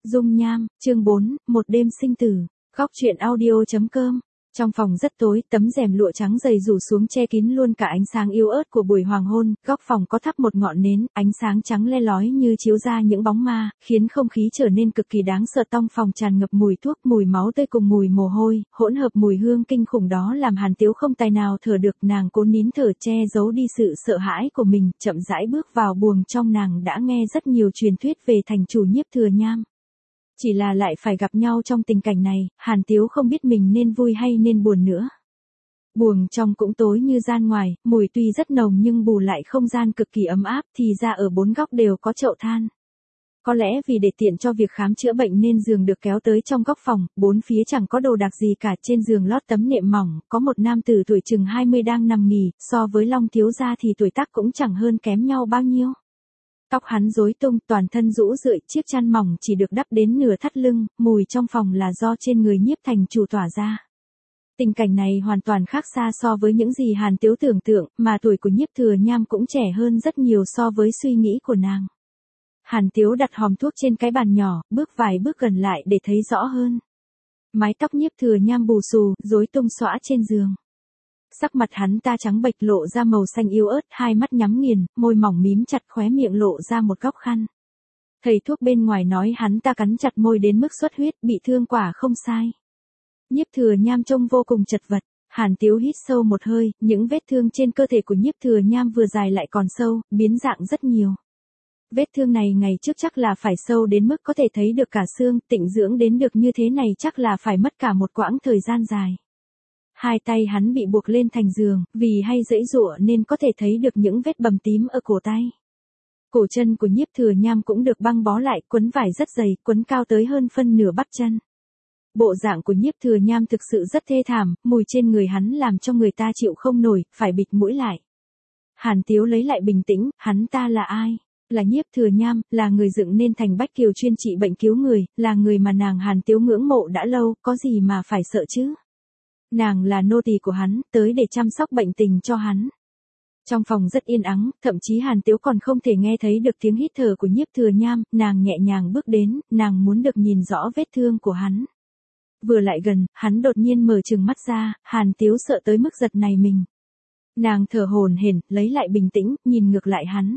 Dung nham, chương 4, một đêm sinh tử. Góc truyện audio.com. Trong phòng rất tối, tấm rèm lụa trắng dày rủ xuống che kín luôn cả ánh sáng yếu ớt của buổi hoàng hôn, góc phòng có thắp một ngọn nến, ánh sáng trắng le lói như chiếu ra những bóng ma, khiến không khí trở nên cực kỳ đáng sợ. Trong phòng tràn ngập mùi thuốc, mùi máu tươi cùng mùi mồ hôi, hỗn hợp mùi hương kinh khủng đó làm Hàn Tiếu không tài nào thở được. Nàng cố nín thở che giấu đi sự sợ hãi của mình, chậm rãi bước vào buồng trong. Nàng đã nghe rất nhiều truyền thuyết về thành chủ Nhiếp Thừa Nham. Chỉ là lại phải gặp nhau trong tình cảnh này, Hàn Tiếu không biết mình nên vui hay nên buồn nữa. Buồng trong cũng tối như gian ngoài, mùi tuy rất nồng nhưng bù lại không gian cực kỳ ấm áp, thì ra ở bốn góc đều có chậu than. Có lẽ vì để tiện cho việc khám chữa bệnh nên giường được kéo tới trong góc phòng, bốn phía chẳng có đồ đạc gì cả. Trên giường lót tấm nệm mỏng, có một nam tử tuổi chừng 20 đang nằm nghỉ, so với Long thiếu gia thì tuổi tác cũng chẳng hơn kém nhau bao nhiêu. Tóc hắn rối tung, toàn thân rũ rượi, chiếc chăn mỏng chỉ được đắp đến nửa thắt lưng, mùi trong phòng là do trên người Nhiếp thành chủ tỏa ra. Tình cảnh này hoàn toàn khác xa so với những gì Hàn Tiếu tưởng tượng, mà tuổi của Nhiếp Thừa Nham cũng trẻ hơn rất nhiều so với suy nghĩ của nàng. Hàn Tiếu đặt hòm thuốc trên cái bàn nhỏ, bước vài bước gần lại để thấy rõ hơn. Mái tóc Nhiếp Thừa Nham bù xù, rối tung xõa trên giường. Sắc mặt hắn ta trắng bệch lộ ra màu xanh yếu ớt, hai mắt nhắm nghiền, môi mỏng mím chặt, khóe miệng lộ ra một góc khăn. Thầy thuốc bên ngoài nói hắn ta cắn chặt môi đến mức xuất huyết, bị thương quả không sai. Nhiếp Thừa Nham trông vô cùng chật vật. Hàn Tiếu hít sâu một hơi, những vết thương trên cơ thể của Nhiếp Thừa Nham vừa dài lại còn sâu, biến dạng rất nhiều. Vết thương này ngày trước chắc là phải sâu đến mức có thể thấy được cả xương, tịnh dưỡng đến được như thế này chắc là phải mất cả một quãng thời gian dài. Hai tay hắn bị buộc lên thành giường, vì hay giãy giụa nên có thể thấy được những vết bầm tím ở cổ tay. Cổ chân của Nhiếp Thừa Nham cũng được băng bó lại, quấn vải rất dày, quấn cao tới hơn phân nửa bắp chân. Bộ dạng của Nhiếp Thừa Nham thực sự rất thê thảm, mùi trên người hắn làm cho người ta chịu không nổi, phải bịt mũi lại. Hàn Tiếu lấy lại bình tĩnh, hắn ta là ai? Là Nhiếp Thừa Nham, là người dựng nên thành Bách Kiều chuyên trị bệnh cứu người, là người mà nàng Hàn Tiếu ngưỡng mộ đã lâu, có gì mà phải sợ chứ? Nàng là nô tỳ của hắn, tới để chăm sóc bệnh tình cho hắn. Trong phòng rất yên ắng, thậm chí Hàn Tiếu còn không thể nghe thấy được tiếng hít thở của Nhiếp Thừa Nham, nàng nhẹ nhàng bước đến, nàng muốn được nhìn rõ vết thương của hắn. Vừa lại gần, hắn đột nhiên mở trừng mắt ra, Hàn Tiếu sợ tới mức giật nảy mình. Nàng thở hổn hển, lấy lại bình tĩnh, nhìn ngược lại hắn.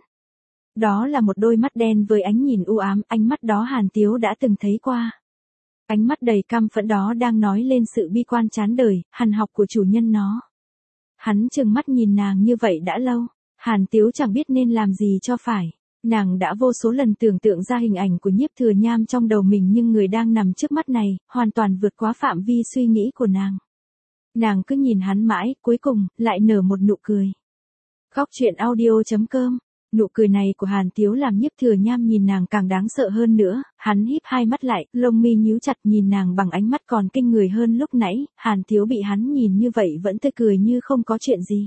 Đó là một đôi mắt đen với ánh nhìn u ám, ánh mắt đó Hàn Tiếu đã từng thấy qua. Ánh mắt đầy căm phẫn đó đang nói lên sự bi quan chán đời, hằn học của chủ nhân nó. Hắn trừng mắt nhìn nàng như vậy đã lâu, Hàn Tiếu chẳng biết nên làm gì cho phải. Nàng đã vô số lần tưởng tượng ra hình ảnh của Nhiếp Thừa Nham trong đầu mình nhưng người đang nằm trước mắt này, hoàn toàn vượt quá phạm vi suy nghĩ của nàng. Nàng cứ nhìn hắn mãi, cuối cùng, lại nở một nụ cười. Góc truyện audio.com. Nụ cười này của Hàn Tiếu làm Nhiếp Thừa Nham nhìn nàng càng đáng sợ hơn nữa, hắn híp hai mắt lại, lông mi nhíu chặt nhìn nàng bằng ánh mắt còn kinh người hơn lúc nãy. Hàn Tiếu bị hắn nhìn như vậy vẫn tươi cười như không có chuyện gì.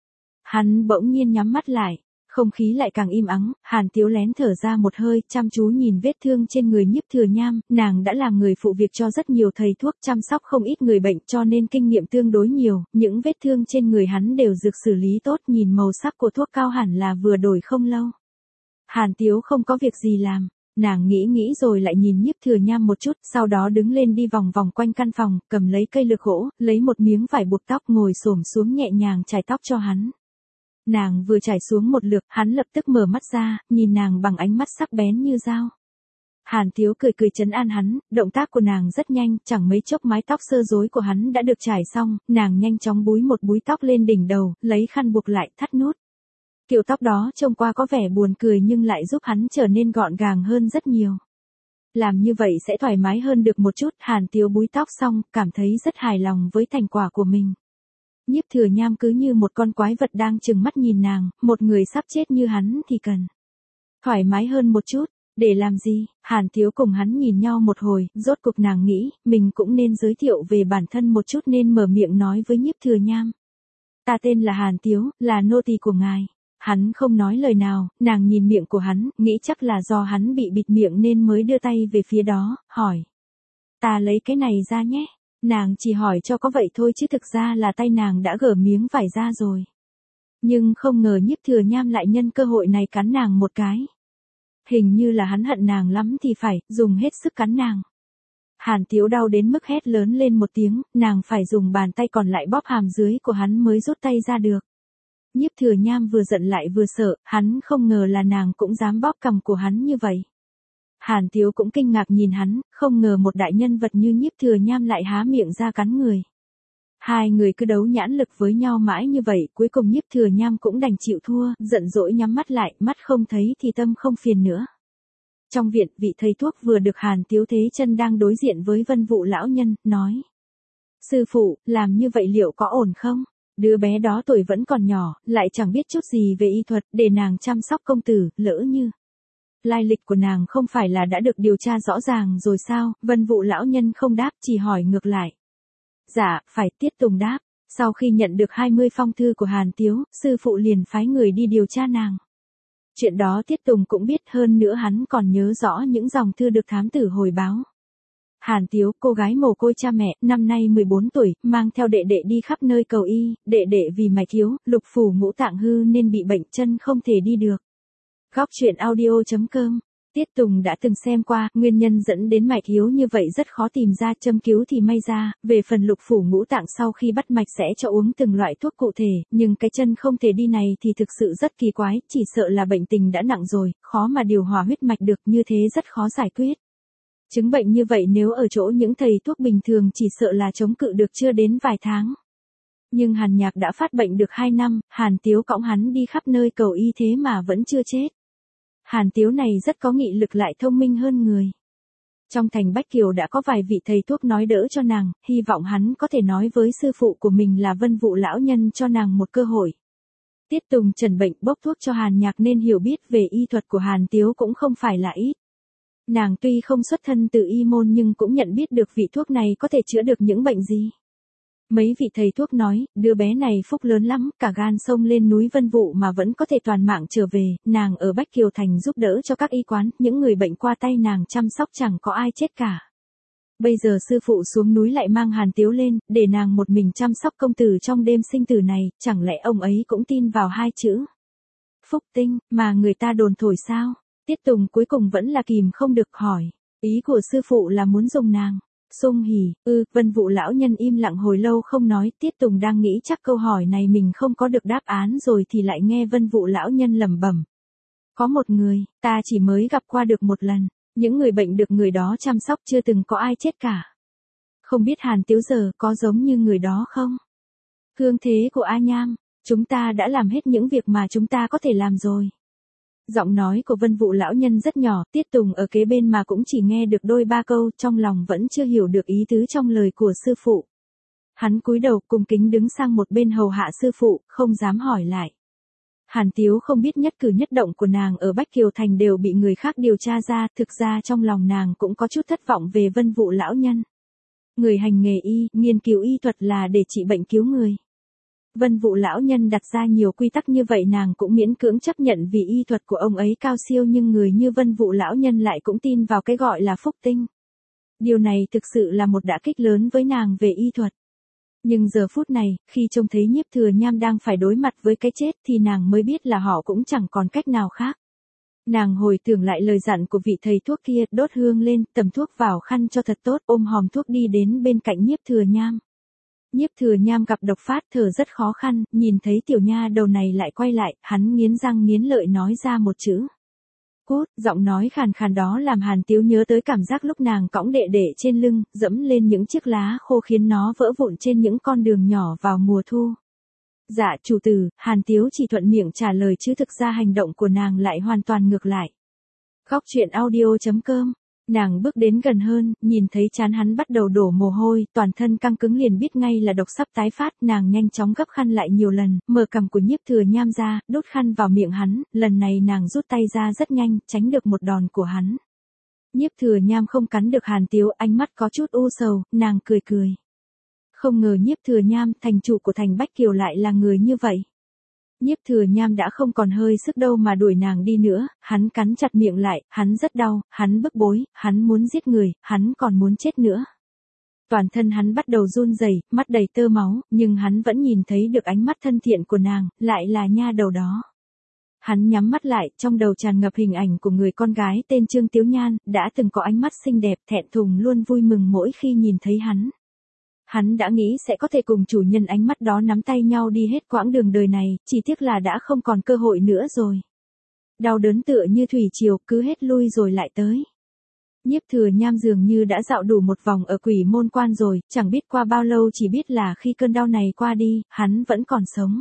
Hắn bỗng nhiên nhắm mắt lại, không khí lại càng im ắng, Hàn Tiếu lén thở ra một hơi, chăm chú nhìn vết thương trên người Nhiếp Thừa Nham. Nàng đã làm người phụ việc cho rất nhiều thầy thuốc, chăm sóc không ít người bệnh cho nên kinh nghiệm tương đối nhiều, những vết thương trên người hắn đều được xử lý tốt, nhìn màu sắc của thuốc cao hẳn là vừa đổi không lâu. Hàn Tiếu không có việc gì làm, nàng nghĩ rồi lại nhìn Nhiếp Thừa Nham một chút, sau đó đứng lên đi vòng vòng quanh căn phòng, cầm lấy cây lược gỗ, lấy một miếng vải buộc tóc, ngồi xổm xuống nhẹ nhàng chải tóc cho hắn. Nàng vừa trải xuống một lượt, hắn lập tức mở mắt ra, nhìn nàng bằng ánh mắt sắc bén như dao. Hàn Tiếu cười trấn an hắn, động tác của nàng rất nhanh, chẳng mấy chốc mái tóc sơ rối của hắn đã được trải xong, nàng nhanh chóng búi một búi tóc lên đỉnh đầu, lấy khăn buộc lại, thắt nút. Kiểu tóc đó trông qua có vẻ buồn cười nhưng lại giúp hắn trở nên gọn gàng hơn rất nhiều. Làm như vậy sẽ thoải mái hơn được một chút. Hàn Tiếu búi tóc xong, cảm thấy rất hài lòng với thành quả của mình. Nhiếp Thừa Nham cứ như một con quái vật đang trừng mắt nhìn nàng, một người sắp chết như hắn thì cần thoải mái hơn một chút. Để làm gì? Hàn Tiếu cùng hắn nhìn nhau một hồi, rốt cục nàng nghĩ, mình cũng nên giới thiệu về bản thân một chút nên mở miệng nói với Nhiếp Thừa Nham. Ta tên là Hàn Tiếu, là nô tỳ của ngài. Hắn không nói lời nào, nàng nhìn miệng của hắn, nghĩ chắc là do hắn bị bịt miệng nên mới đưa tay về phía đó, hỏi. Ta lấy cái này ra nhé. Nàng chỉ hỏi cho có vậy thôi chứ thực ra là tay nàng đã gỡ miếng vải ra rồi. Nhưng không ngờ Nhiếp Thừa Nham lại nhân cơ hội này cắn nàng một cái. Hình như là hắn hận nàng lắm thì phải, dùng hết sức cắn nàng. Hàn Tiếu đau đến mức hét lớn lên một tiếng, nàng phải dùng bàn tay còn lại bóp hàm dưới của hắn mới rút tay ra được. Nhiếp Thừa Nham vừa giận lại vừa sợ, hắn không ngờ là nàng cũng dám bóp cằm của hắn như vậy. Hàn Tiếu cũng kinh ngạc nhìn hắn, không ngờ một đại nhân vật như Nhiếp Thừa Nham lại há miệng ra cắn người. Hai người cứ đấu nhãn lực với nhau mãi như vậy, cuối cùng Nhiếp Thừa Nham cũng đành chịu thua, giận dỗi nhắm mắt lại, mắt không thấy thì tâm không phiền nữa. Trong viện, vị thầy thuốc vừa được Hàn Tiếu thế chân đang đối diện với Vân Vũ lão nhân, nói. Sư phụ, làm như vậy liệu có ổn không? Đứa bé đó tuổi vẫn còn nhỏ, lại chẳng biết chút gì về y thuật, để nàng chăm sóc công tử, lỡ như. Lai lịch của nàng không phải là đã được điều tra rõ ràng rồi sao? Vân Vũ lão nhân không đáp, chỉ hỏi ngược lại. Dạ, phải, Tiết Tùng đáp. Sau khi nhận được 20 phong thư của Hàn Tiếu, sư phụ liền phái người đi điều tra nàng. Chuyện đó Tiết Tùng cũng biết, hơn nữa hắn còn nhớ rõ những dòng thư được thám tử hồi báo. Hàn Tiếu, cô gái mồ côi cha mẹ, năm nay 14 tuổi, mang theo đệ đệ đi khắp nơi cầu y, đệ đệ vì mạch thiếu, lục phủ ngũ tạng hư nên bị bệnh chân không thể đi được. Góc truyện audio.com. Tiết Tùng đã từng xem qua, nguyên nhân dẫn đến mạch thiếu như vậy rất khó tìm ra, châm cứu thì may ra, về phần lục phủ ngũ tạng sau khi bắt mạch sẽ cho uống từng loại thuốc cụ thể, nhưng cái chân không thể đi này thì thực sự rất kỳ quái, chỉ sợ là bệnh tình đã nặng rồi, khó mà điều hòa huyết mạch được, như thế rất khó giải quyết. Chứng bệnh như vậy nếu ở chỗ những thầy thuốc bình thường chỉ sợ là chống cự được chưa đến vài tháng. Nhưng Hàn Nhạc đã phát bệnh được 2 năm, Hàn Tiếu cõng hắn đi khắp nơi cầu y thế mà vẫn chưa chết. Hàn Tiếu này rất có nghị lực lại thông minh hơn người. Trong thành Bách Kiều đã có vài vị thầy thuốc nói đỡ cho nàng, hy vọng hắn có thể nói với sư phụ của mình là Vân Vũ lão nhân cho nàng một cơ hội. Tiết Tùng trần bệnh bốc thuốc cho Hàn Nhạc nên hiểu biết về y thuật của Hàn Tiếu cũng không phải là ít. Nàng tuy không xuất thân từ y môn nhưng cũng nhận biết được vị thuốc này có thể chữa được những bệnh gì. Mấy vị thầy thuốc nói, đứa bé này phúc lớn lắm, cả gan xông lên núi Vân Vũ mà vẫn có thể toàn mạng trở về, nàng ở Bách Kiều Thành giúp đỡ cho các y quán, những người bệnh qua tay nàng chăm sóc chẳng có ai chết cả. Bây giờ sư phụ xuống núi lại mang Hàn Tiếu lên, để nàng một mình chăm sóc công tử trong đêm sinh tử này, chẳng lẽ ông ấy cũng tin vào hai chữ phúc tinh, mà người ta đồn thổi sao? Tiết Tùng cuối cùng vẫn là kìm không được hỏi, ý của sư phụ là muốn dùng nàng. Sung hỉ, Vân Vũ lão nhân im lặng hồi lâu không nói, Tiết Tùng đang nghĩ chắc câu hỏi này mình không có được đáp án rồi thì lại nghe Vân Vũ lão nhân lẩm bẩm. Có một người, ta chỉ mới gặp qua được một lần, những người bệnh được người đó chăm sóc chưa từng có ai chết cả. Không biết Hàn Tiếu giờ có giống như người đó không? Hương thế của A Nham, chúng ta đã làm hết những việc mà chúng ta có thể làm rồi. Giọng nói của Vân Vũ lão nhân rất nhỏ, Tiết Tùng ở kế bên mà cũng chỉ nghe được đôi ba câu, trong lòng vẫn chưa hiểu được ý tứ trong lời của sư phụ. Hắn cúi đầu cung kính đứng sang một bên hầu hạ sư phụ, không dám hỏi lại. Hàn Tiếu không biết nhất cử nhất động của nàng ở Bách Kiều Thành đều bị người khác điều tra ra, thực ra trong lòng nàng cũng có chút thất vọng về Vân Vũ lão nhân. Người hành nghề y, nghiên cứu y thuật là để trị bệnh cứu người. Vân Vũ lão nhân đặt ra nhiều quy tắc như vậy nàng cũng miễn cưỡng chấp nhận vì y thuật của ông ấy cao siêu, nhưng người như Vân Vũ lão nhân lại cũng tin vào cái gọi là phúc tinh. Điều này thực sự là một đả kích lớn với nàng về y thuật. Nhưng giờ phút này, khi trông thấy Nhiếp Thừa Nham đang phải đối mặt với cái chết thì nàng mới biết là họ cũng chẳng còn cách nào khác. Nàng hồi tưởng lại lời dặn của vị thầy thuốc kia, đốt hương lên, tầm thuốc vào khăn cho thật tốt, ôm hòm thuốc đi đến bên cạnh Nhiếp Thừa Nham. Nhiếp Thừa Nham gặp độc phát thở rất khó khăn, nhìn thấy tiểu nha đầu này lại quay lại, hắn nghiến răng nghiến lợi nói ra một chữ. Cút, giọng nói khàn khàn đó làm Hàn Tiếu nhớ tới cảm giác lúc nàng cõng đệ đệ trên lưng, dẫm lên những chiếc lá khô khiến nó vỡ vụn trên những con đường nhỏ vào mùa thu. Dạ chủ tử, Hàn Tiếu chỉ thuận miệng trả lời chứ thực ra hành động của nàng lại hoàn toàn ngược lại. Góc truyện audio.com. Nàng bước đến gần hơn, nhìn thấy trán hắn bắt đầu đổ mồ hôi, toàn thân căng cứng liền biết ngay là độc sắp tái phát, nàng nhanh chóng gấp khăn lại nhiều lần, mở cằm của Nhiếp Thừa Nham ra, đút khăn vào miệng hắn, lần này nàng rút tay ra rất nhanh, tránh được một đòn của hắn. Nhiếp Thừa Nham không cắn được Hàn Tiếu, ánh mắt có chút u sầu, nàng cười cười. Không ngờ Nhiếp Thừa Nham, thành chủ của thành Bách Kiều lại là người như vậy. Nhiếp Thừa Nham đã không còn hơi sức đâu mà đuổi nàng đi nữa, hắn cắn chặt miệng lại, hắn rất đau, hắn bức bối, hắn muốn giết người, hắn còn muốn chết nữa. Toàn thân hắn bắt đầu run rẩy, mắt đầy tơ máu, nhưng hắn vẫn nhìn thấy được ánh mắt thân thiện của nàng, lại là nha đầu đó. Hắn nhắm mắt lại, trong đầu tràn ngập hình ảnh của người con gái tên Trương Tiếu Nhan, đã từng có ánh mắt xinh đẹp, thẹn thùng luôn vui mừng mỗi khi nhìn thấy hắn. Hắn đã nghĩ sẽ có thể cùng chủ nhân ánh mắt đó nắm tay nhau đi hết quãng đường đời này, chỉ tiếc là đã không còn cơ hội nữa rồi. Đau đớn tựa như thủy triều, cứ hết lui rồi lại tới. Nhiếp Thừa Nham dường như đã dạo đủ một vòng ở Quỷ Môn Quan rồi, chẳng biết qua bao lâu, chỉ biết là khi cơn đau này qua đi, hắn vẫn còn sống.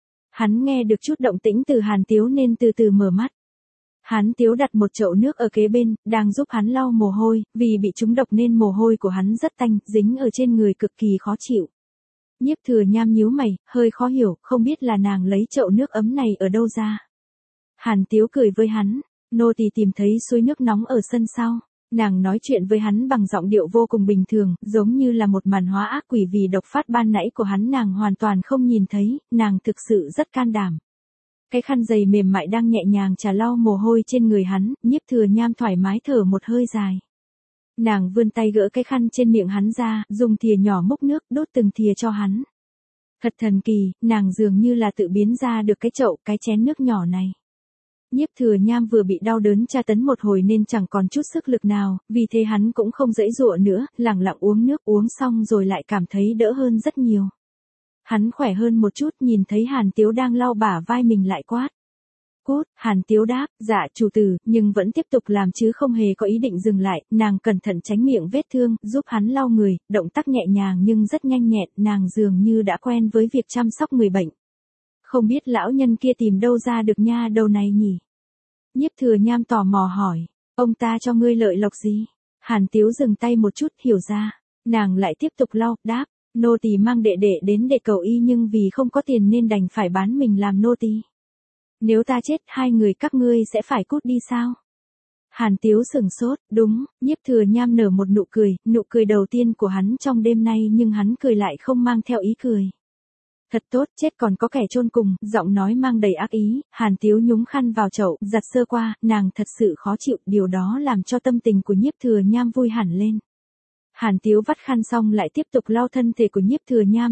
Hắn nghe được chút động tĩnh từ Hàn Tiếu nên từ từ mở mắt. Hàn Tiếu đặt một chậu nước ở kế bên, đang giúp hắn lau mồ hôi, vì bị trúng độc nên mồ hôi của hắn rất tanh, dính ở trên người cực kỳ khó chịu. Nhiếp Thừa Nham nhíu mày, hơi khó hiểu, không biết là nàng lấy chậu nước ấm này ở đâu ra. Hàn Tiếu cười với hắn, nô tỳ tìm thấy suối nước nóng ở sân sau. Nàng nói chuyện với hắn bằng giọng điệu vô cùng bình thường, giống như là một màn hóa ác quỷ vì độc phát ban nãy của hắn nàng hoàn toàn không nhìn thấy, nàng thực sự rất can đảm. Cái khăn giày mềm mại đang nhẹ nhàng chà lau mồ hôi trên người hắn, Nhiếp Thừa Nham thoải mái thở một hơi dài. Nàng vươn tay gỡ cái khăn trên miệng hắn ra, dùng thìa nhỏ múc nước, đốt từng thìa cho hắn. Thật thần kỳ, nàng dường như là tự biến ra được cái chậu, cái chén nước nhỏ này. Nhiếp Thừa Nham vừa bị đau đớn tra tấn một hồi nên chẳng còn chút sức lực nào, vì thế hắn cũng không giãy giụa nữa, lặng lặng uống nước, uống xong rồi lại cảm thấy đỡ hơn rất nhiều. Hắn khỏe hơn một chút, nhìn thấy Hàn Tiếu đang lau bả vai mình lại quát. Cút, Hàn Tiếu đáp, dạ chủ tử, nhưng vẫn tiếp tục làm chứ không hề có ý định dừng lại, nàng cẩn thận tránh miệng vết thương, giúp hắn lau người, động tác nhẹ nhàng nhưng rất nhanh nhẹn, nàng dường như đã quen với việc chăm sóc người bệnh. Không biết lão nhân kia tìm đâu ra được nha đầu này nhỉ? Nhiếp Thừa Nham tò mò hỏi, ông ta cho ngươi lợi lộc gì? Hàn Tiếu dừng tay một chút, hiểu ra. Nàng lại tiếp tục lau, đáp, nô tỳ mang đệ đệ đến để cầu y nhưng vì không có tiền nên đành phải bán mình làm nô tỳ. Nếu ta chết, hai người các ngươi sẽ phải cút đi sao? Hàn Tiếu sửng sốt, đúng, Nhiếp Thừa Nham nở một nụ cười đầu tiên của hắn trong đêm nay nhưng hắn cười lại không mang theo ý cười. Thật tốt, chết còn có kẻ chôn cùng, giọng nói mang đầy ác ý, Hàn Tiếu nhúng khăn vào chậu, giặt sơ qua, nàng thật sự khó chịu, điều đó làm cho tâm tình của Nhiếp Thừa Nham vui hẳn lên. Hàn Tiếu vắt khăn xong lại tiếp tục lau thân thể của Nhiếp Thừa Nham,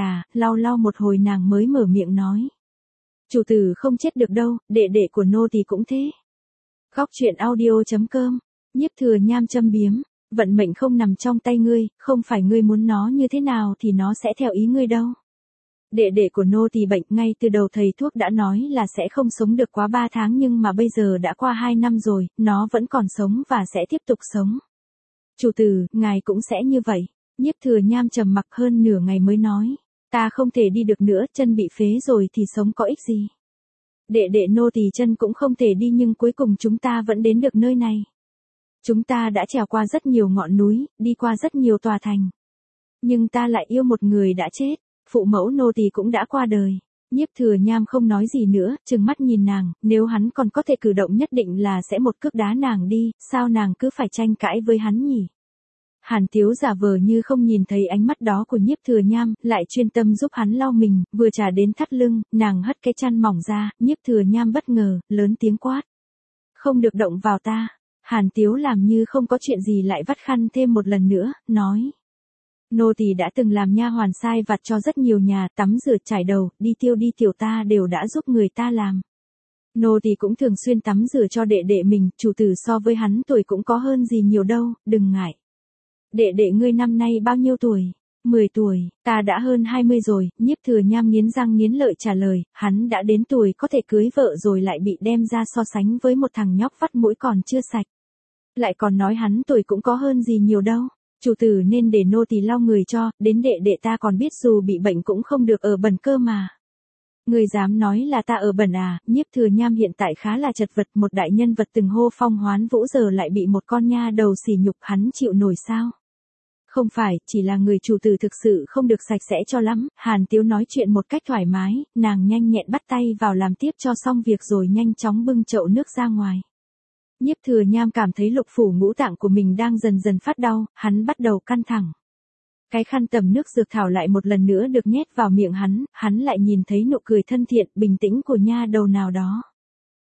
lau một hồi nàng mới mở miệng nói. Chủ tử không chết được đâu, đệ đệ của nô tỳ cũng thế. Góc truyện audio.com, Nhiếp Thừa Nham châm biếm, vận mệnh không nằm trong tay ngươi, không phải ngươi muốn nó như thế nào thì nó sẽ theo ý ngươi đâu. Đệ đệ của nô tỳ bệnh, ngay từ đầu thầy thuốc đã nói là sẽ không sống được quá 3 tháng nhưng mà bây giờ đã qua 2 năm rồi, nó vẫn còn sống và sẽ tiếp tục sống. Chủ tử, ngài cũng sẽ như vậy. Nhiếp Thừa Nham trầm mặc hơn nửa ngày mới nói, ta không thể đi được nữa, chân bị phế rồi thì sống có ích gì. Đệ đệ nô tỳ chân cũng không thể đi nhưng cuối cùng chúng ta vẫn đến được nơi này. Chúng ta đã trèo qua rất nhiều ngọn núi, đi qua rất nhiều tòa thành. Nhưng ta lại yêu một người đã chết. Phụ mẫu nô tỳ cũng đã qua đời. Nhiếp Thừa Nham không nói gì nữa, trừng mắt nhìn nàng, nếu hắn còn có thể cử động nhất định là sẽ một cước đá nàng đi, sao nàng cứ phải tranh cãi với hắn nhỉ? Hàn Tiếu giả vờ như không nhìn thấy ánh mắt đó của Nhiếp Thừa Nham, lại chuyên tâm giúp hắn lau mình, vừa trà đến thắt lưng, nàng hất cái chăn mỏng ra, Nhiếp Thừa Nham bất ngờ, lớn tiếng quát. Không được động vào ta. Hàn Tiếu làm như không có chuyện gì lại vắt khăn thêm một lần nữa, nói. Nô tỳ đã từng làm nha hoàn sai vặt cho rất nhiều nhà, tắm rửa chải đầu, đi tiểu ta đều đã giúp người ta làm. Nô tỳ cũng thường xuyên tắm rửa cho đệ đệ mình, chủ tử so với hắn tuổi cũng có hơn gì nhiều đâu, đừng ngại. Đệ đệ ngươi năm nay bao nhiêu tuổi? 10 tuổi, ta đã hơn 20 rồi, Nhiếp Thừa Nham nghiến răng nghiến lợi trả lời, hắn đã đến tuổi có thể cưới vợ rồi lại bị đem ra so sánh với một thằng nhóc vắt mũi còn chưa sạch. Lại còn nói hắn tuổi cũng có hơn gì nhiều đâu. Chủ tử nên để nô tỳ lau người cho, đến đệ đệ ta còn biết dù bị bệnh cũng không được ở bẩn cơ mà. Người dám nói là ta ở bẩn à? Nhiếp Thừa Nham hiện tại khá là chật vật, một đại nhân vật từng hô phong hoán vũ giờ lại bị một con nha đầu sỉ nhục, hắn chịu nổi sao? Không phải, chỉ là người chủ tử thực sự không được sạch sẽ cho lắm. Hàn Tiếu nói chuyện một cách thoải mái, nàng nhanh nhẹn bắt tay vào làm tiếp cho xong việc rồi nhanh chóng bưng chậu nước ra ngoài. Nhiếp Thừa Nham cảm thấy lục phủ ngũ tạng của mình đang dần dần phát đau, hắn bắt đầu căng thẳng. Cái khăn tầm nước dược thảo lại một lần nữa được nhét vào miệng hắn lại nhìn thấy nụ cười thân thiện, bình tĩnh của nha đầu nào đó.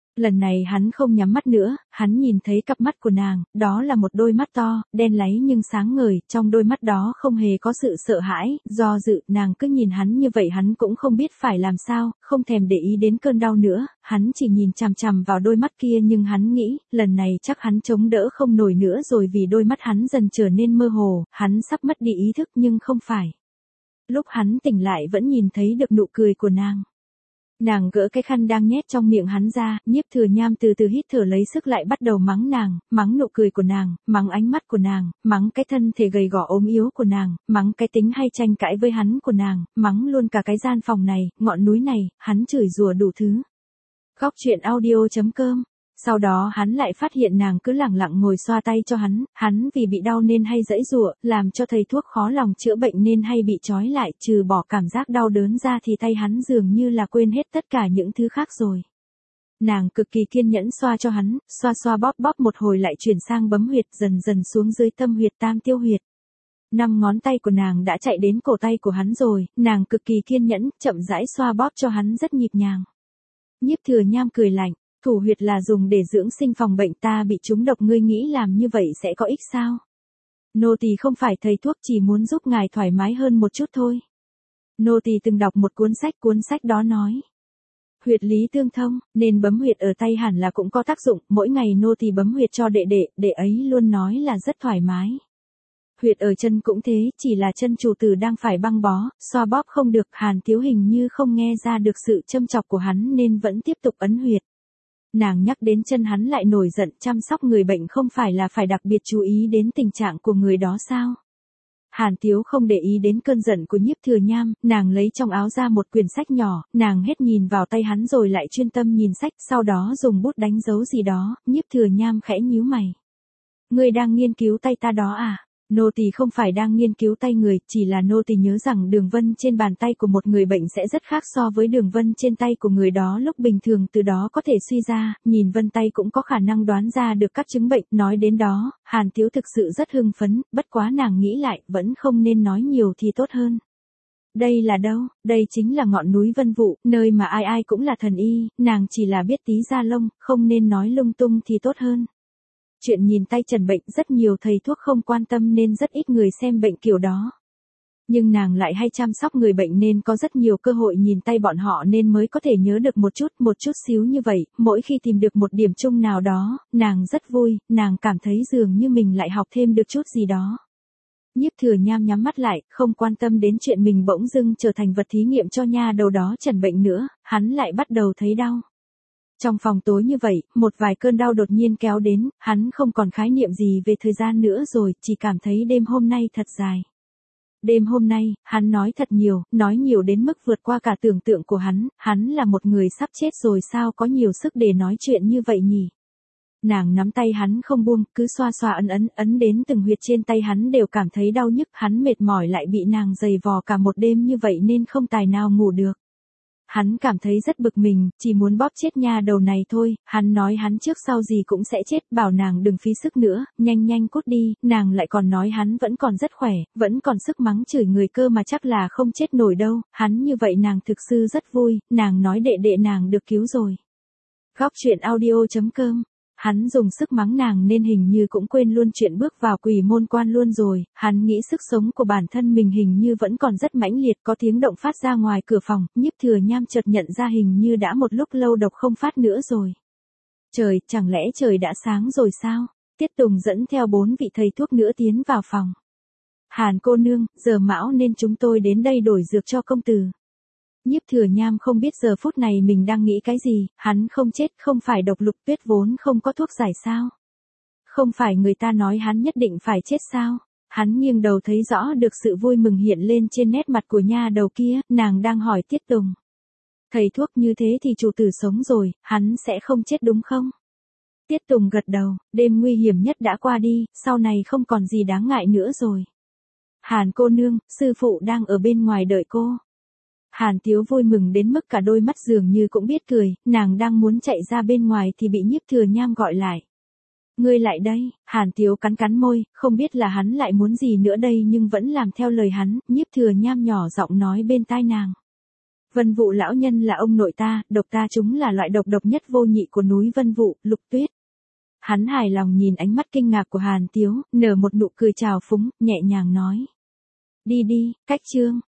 Lần này hắn không nhắm mắt nữa, hắn nhìn thấy cặp mắt của nàng, đó là một đôi mắt to, đen láy nhưng sáng ngời, trong đôi mắt đó không hề có sự sợ hãi, do dự, nàng cứ nhìn hắn như vậy hắn cũng không biết phải làm sao, không thèm để ý đến cơn đau nữa, hắn chỉ nhìn chằm chằm vào đôi mắt kia nhưng hắn nghĩ, lần này chắc hắn chống đỡ không nổi nữa rồi vì đôi mắt hắn dần trở nên mơ hồ, hắn sắp mất đi ý thức nhưng không phải. Lúc hắn tỉnh lại vẫn nhìn thấy được nụ cười của nàng. Nàng gỡ cái khăn đang nhét trong miệng hắn ra, Nhiếp Thừa Nham từ từ hít thở lấy sức lại bắt đầu mắng nàng, mắng nụ cười của nàng, mắng ánh mắt của nàng, mắng cái thân thể gầy gò ốm yếu của nàng, mắng cái tính hay tranh cãi với hắn của nàng, mắng luôn cả cái gian phòng này, ngọn núi này, hắn chửi rủa đủ thứ. Góc truyện audio.com. Sau đó hắn lại phát hiện nàng cứ lẳng lặng ngồi xoa tay cho hắn vì bị đau nên hay giãy giụa, làm cho thầy thuốc khó lòng chữa bệnh nên hay bị trói lại, trừ bỏ cảm giác đau đớn ra thì tay hắn dường như là quên hết tất cả những thứ khác rồi. Nàng cực kỳ kiên nhẫn xoa cho hắn, xoa xoa bóp bóp một hồi lại chuyển sang bấm huyệt dần dần xuống dưới tâm huyệt tam tiêu huyệt. 5 ngón tay của nàng đã chạy đến cổ tay của hắn rồi, nàng cực kỳ kiên nhẫn, chậm rãi xoa bóp cho hắn rất nhịp nhàng. Nhiếp Thừa Nham cười lạnh. Thủ huyệt là dùng để dưỡng sinh phòng bệnh, ta bị trúng độc, ngươi nghĩ làm như vậy sẽ có ích sao? Nô tỳ không phải thầy thuốc, chỉ muốn giúp ngài thoải mái hơn một chút thôi. Nô tỳ từng đọc một cuốn sách đó nói. Huyệt lý tương thông, nên bấm huyệt ở tay hẳn là cũng có tác dụng, mỗi ngày nô tỳ bấm huyệt cho đệ ấy luôn nói là rất thoải mái. Huyệt ở chân cũng thế, chỉ là chân chủ tử đang phải băng bó, xoa bóp không được, Hàn Tiếu hình như không nghe ra được sự châm chọc của hắn nên vẫn tiếp tục ấn huyệt. Nàng nhắc đến chân hắn lại nổi giận, chăm sóc người bệnh không phải là phải đặc biệt chú ý đến tình trạng của người đó sao? Hàn Tiếu không để ý đến cơn giận của Nhiếp Thừa Nham, nàng lấy trong áo ra một quyển sách nhỏ, nàng hết nhìn vào tay hắn rồi lại chuyên tâm nhìn sách, sau đó dùng bút đánh dấu gì đó, Nhiếp Thừa Nham khẽ nhíu mày. Ngươi đang nghiên cứu tay ta đó à? Nô tỳ không phải đang nghiên cứu tay người, chỉ là nô tỳ nhớ rằng đường vân trên bàn tay của một người bệnh sẽ rất khác so với đường vân trên tay của người đó lúc bình thường, từ đó có thể suy ra, nhìn vân tay cũng có khả năng đoán ra được các chứng bệnh. Nói đến đó, Hàn Tiếu thực sự rất hưng phấn, bất quá nàng nghĩ lại, vẫn không nên nói nhiều thì tốt hơn. Đây là đâu? Đây chính là ngọn núi Vân Vũ, nơi mà ai ai cũng là thần y, nàng chỉ là biết tí da lông, không nên nói lung tung thì tốt hơn. Chuyện nhìn tay trần bệnh rất nhiều thầy thuốc không quan tâm nên rất ít người xem bệnh kiểu đó. Nhưng nàng lại hay chăm sóc người bệnh nên có rất nhiều cơ hội nhìn tay bọn họ nên mới có thể nhớ được một chút xíu như vậy, mỗi khi tìm được một điểm chung nào đó, nàng rất vui, nàng cảm thấy dường như mình lại học thêm được chút gì đó. Nhiếp Thừa Nham nhắm mắt lại, không quan tâm đến chuyện mình bỗng dưng trở thành vật thí nghiệm cho nha đầu đó trần bệnh nữa, hắn lại bắt đầu thấy đau. Trong phòng tối như vậy, một vài cơn đau đột nhiên kéo đến, hắn không còn khái niệm gì về thời gian nữa rồi, chỉ cảm thấy đêm hôm nay thật dài. Đêm hôm nay, hắn nói thật nhiều, nói nhiều đến mức vượt qua cả tưởng tượng của hắn là một người sắp chết rồi sao có nhiều sức để nói chuyện như vậy nhỉ? Nàng nắm tay hắn không buông, cứ xoa xoa ấn đến từng huyệt trên tay hắn đều cảm thấy đau nhức, hắn mệt mỏi lại bị nàng giày vò cả một đêm như vậy nên không tài nào ngủ được. Hắn cảm thấy rất bực mình, chỉ muốn bóp chết nha đầu này thôi, hắn nói hắn trước sau gì cũng sẽ chết, bảo nàng đừng phí sức nữa, nhanh cút đi, nàng lại còn nói hắn vẫn còn rất khỏe, vẫn còn sức mắng chửi người cơ mà chắc là không chết nổi đâu, hắn như vậy nàng thực sự rất vui, nàng nói đệ nàng được cứu rồi. Góc truyện audio.com. Hắn dùng sức mắng nàng nên hình như cũng quên luôn chuyện bước vào quỷ môn quan luôn rồi, hắn nghĩ sức sống của bản thân mình hình như vẫn còn rất mãnh liệt, có tiếng động phát ra ngoài cửa phòng, Nhiếp Thừa Nham chợt nhận ra hình như đã một lúc lâu độc không phát nữa rồi. Trời, chẳng lẽ trời đã sáng rồi sao? Tiết Tùng dẫn theo 4 vị thầy thuốc nữa tiến vào phòng. Hàn cô nương, giờ mão nên chúng tôi đến đây đổi dược cho công tử. Nhiếp Thừa Nham không biết giờ phút này mình đang nghĩ cái gì, hắn không chết, không phải độc Lục Tuyết vốn không có thuốc giải sao? Không phải người ta nói hắn nhất định phải chết sao? Hắn nghiêng đầu thấy rõ được sự vui mừng hiện lên trên nét mặt của nha đầu kia, nàng đang hỏi Tiết Tùng. Thầy thuốc như thế thì chủ tử sống rồi, hắn sẽ không chết đúng không? Tiết Tùng gật đầu, đêm nguy hiểm nhất đã qua đi, sau này không còn gì đáng ngại nữa rồi. Hàn cô nương, sư phụ đang ở bên ngoài đợi cô. Hàn Tiếu vui mừng đến mức cả đôi mắt dường như cũng biết cười, nàng đang muốn chạy ra bên ngoài thì bị Nhiếp Thừa Nham gọi lại. Ngươi lại đây, Hàn Tiếu cắn môi, không biết là hắn lại muốn gì nữa đây nhưng vẫn làm theo lời hắn, Nhiếp Thừa Nham nhỏ giọng nói bên tai nàng. Vân Vũ lão nhân là ông nội ta, độc ta chúng là loại độc nhất vô nhị của núi Vân Vũ, Lục Tuyết. Hắn hài lòng nhìn ánh mắt kinh ngạc của Hàn Tiếu, nở một nụ cười trào phúng, nhẹ nhàng nói. Đi đi, cách chương.